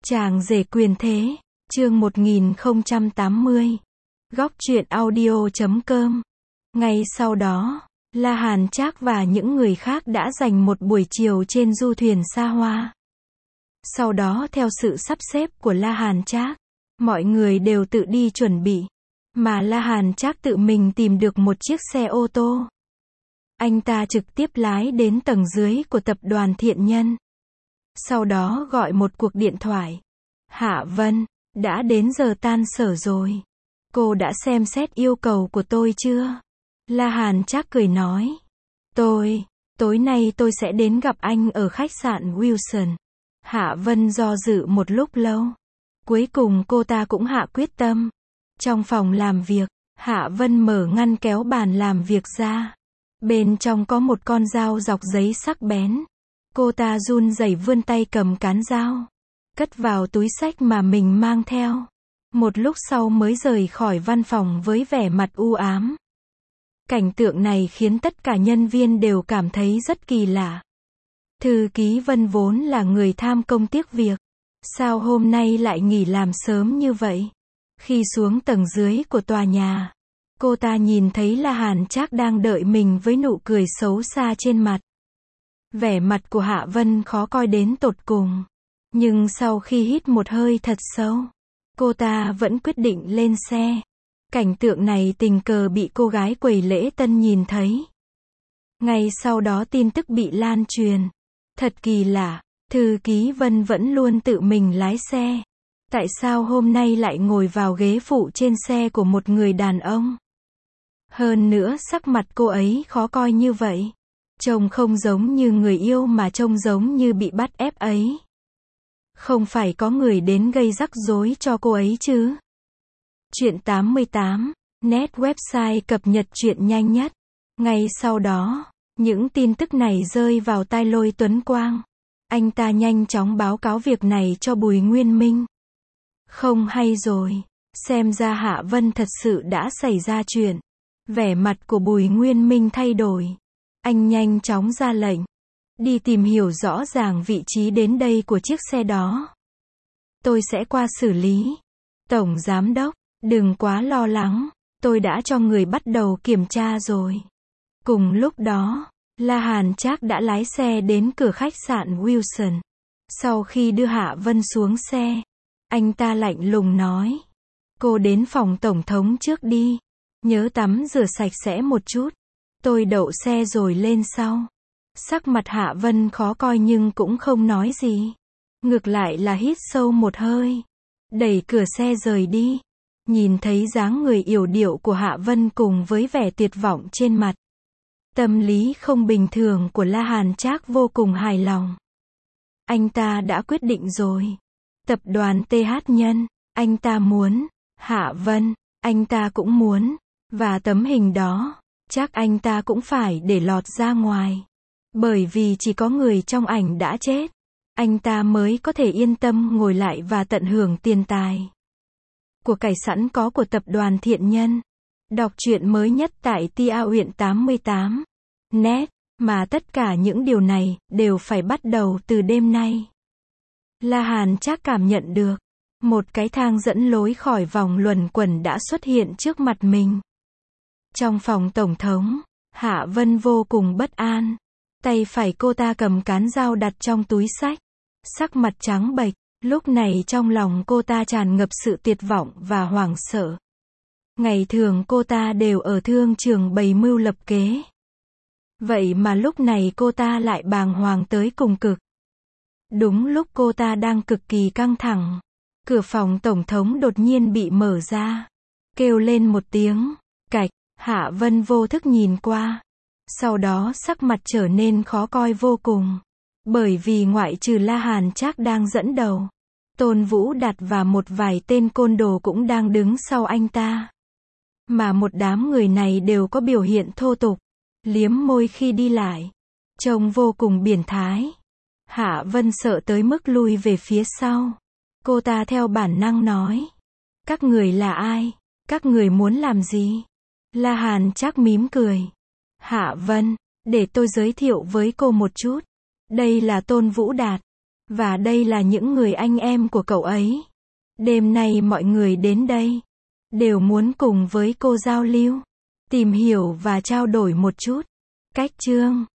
Chàng rể quyền thế, chương 1080. Góc truyện audio.com. Ngay sau đó, La Hàn Trác và những người khác đã dành một buổi chiều trên du thuyền xa hoa. Sau đó theo sự sắp xếp của La Hàn Trác, mọi người đều tự đi chuẩn bị, mà La Hàn Trác tự mình tìm được một chiếc xe ô tô. Anh ta trực tiếp lái đến tầng dưới của tập đoàn Thiện Nhân. Sau đó gọi một cuộc điện thoại. Hạ Vân, đã đến giờ tan sở rồi. Cô đã xem xét yêu cầu của tôi chưa? La Hàn Trác cười nói. Tối nay tôi sẽ đến gặp anh ở khách sạn Wilson. Hạ Vân do dự một lúc lâu. Cuối cùng cô ta cũng hạ quyết tâm. Trong phòng làm việc, Hạ Vân mở ngăn kéo bàn làm việc ra. Bên trong có một con dao dọc giấy sắc bén. Cô ta run rẩy vươn tay cầm cán dao, cất vào túi xách mà mình mang theo. Một lúc sau mới rời khỏi văn phòng với vẻ mặt u ám. Cảnh tượng này khiến tất cả nhân viên đều cảm thấy rất kỳ lạ. Thư ký Vân vốn là người tham công tiếc việc. Sao hôm nay lại nghỉ làm sớm như vậy? Khi xuống tầng dưới của tòa nhà, cô ta nhìn thấy La Hàn Trác đang đợi mình với nụ cười xấu xa trên mặt. Vẻ mặt của Hạ Vân khó coi đến tột cùng. Nhưng sau khi hít một hơi thật sâu, cô ta vẫn quyết định lên xe. Cảnh tượng này tình cờ bị cô gái quầy lễ tân nhìn thấy. Ngay sau đó tin tức bị lan truyền. Thật kỳ lạ, thư ký Vân vẫn luôn tự mình lái xe. Tại sao hôm nay lại ngồi vào ghế phụ trên xe của một người đàn ông? Hơn nữa sắc mặt cô ấy khó coi như vậy. Trông không giống như người yêu mà trông giống như bị bắt ép ấy. Không phải có người đến gây rắc rối cho cô ấy chứ? Chuyện 88, net website cập nhật chuyện nhanh nhất. Ngay sau đó, những tin tức này rơi vào tai Lôi Tuấn Quang. Anh ta nhanh chóng báo cáo việc này cho Bùi Nguyên Minh. Không hay rồi, xem ra Hạ Vân thật sự đã xảy ra chuyện. Vẻ mặt của Bùi Nguyên Minh thay đổi. Anh nhanh chóng ra lệnh. Đi tìm hiểu rõ ràng vị trí đến đây của chiếc xe đó. Tôi sẽ qua xử lý. Tổng Giám đốc, đừng quá lo lắng. Tôi đã cho người bắt đầu kiểm tra rồi. Cùng lúc đó, La Hàn Trác đã lái xe đến cửa khách sạn Wilson. Sau khi đưa Hạ Vân xuống xe, anh ta lạnh lùng nói. Cô đến phòng tổng thống trước đi. Nhớ tắm rửa sạch sẽ một chút. Tôi đậu xe rồi lên sau. Sắc mặt Hạ Vân khó coi nhưng cũng không nói gì. Ngược lại là hít sâu một hơi. Đẩy cửa xe rời đi. Nhìn thấy dáng người yểu điệu của Hạ Vân cùng với vẻ tuyệt vọng trên mặt. Tâm lý không bình thường của La Hàn Trác vô cùng hài lòng. Anh ta đã quyết định rồi. Tập đoàn TH Nhân, anh ta muốn. Hạ Vân, anh ta cũng muốn. Và tấm hình đó, chắc anh ta cũng phải để lọt ra ngoài. Bởi vì chỉ có người trong ảnh đã chết, anh ta mới có thể yên tâm ngồi lại và tận hưởng tiền tài. Của cải sẵn có của tập đoàn Thiện Nhân. Đọc truyện mới nhất tại TIAOYEN88. Net, mà tất cả những điều này đều phải bắt đầu từ đêm nay. La Hàn Trác cảm nhận được. Một cái thang dẫn lối khỏi vòng luẩn quẩn đã xuất hiện trước mặt mình. Trong phòng tổng thống, Hạ Vân vô cùng bất an. Tay phải cô ta cầm cán dao đặt trong túi xách. Sắc mặt trắng bệch, lúc này trong lòng cô ta tràn ngập sự tuyệt vọng và hoảng sợ. Ngày thường cô ta đều ở thương trường bày mưu lập kế. Vậy mà lúc này cô ta lại bàng hoàng tới cùng cực. Đúng lúc cô ta đang cực kỳ căng thẳng, cửa phòng tổng thống đột nhiên bị mở ra. Kêu lên một tiếng, cạch. Hạ Vân vô thức nhìn qua. Sau đó sắc mặt trở nên khó coi vô cùng. Bởi vì ngoại trừ La Hàn Trác đang dẫn đầu, Tôn Vũ Đạt và một vài tên côn đồ cũng đang đứng sau anh ta. Mà một đám người này đều có biểu hiện thô tục, liếm môi khi đi lại. Trông vô cùng biến thái. Hạ Vân sợ tới mức lui về phía sau. Cô ta theo bản năng nói. Các người là ai? Các người muốn làm gì? La Hàn Trác mím cười. Hạ Vân, để tôi giới thiệu với cô một chút. Đây là Tôn Vũ Đạt. Và đây là những người anh em của cậu ấy. Đêm nay mọi người đến đây đều muốn cùng với cô giao lưu, tìm hiểu và trao đổi một chút. Cách chương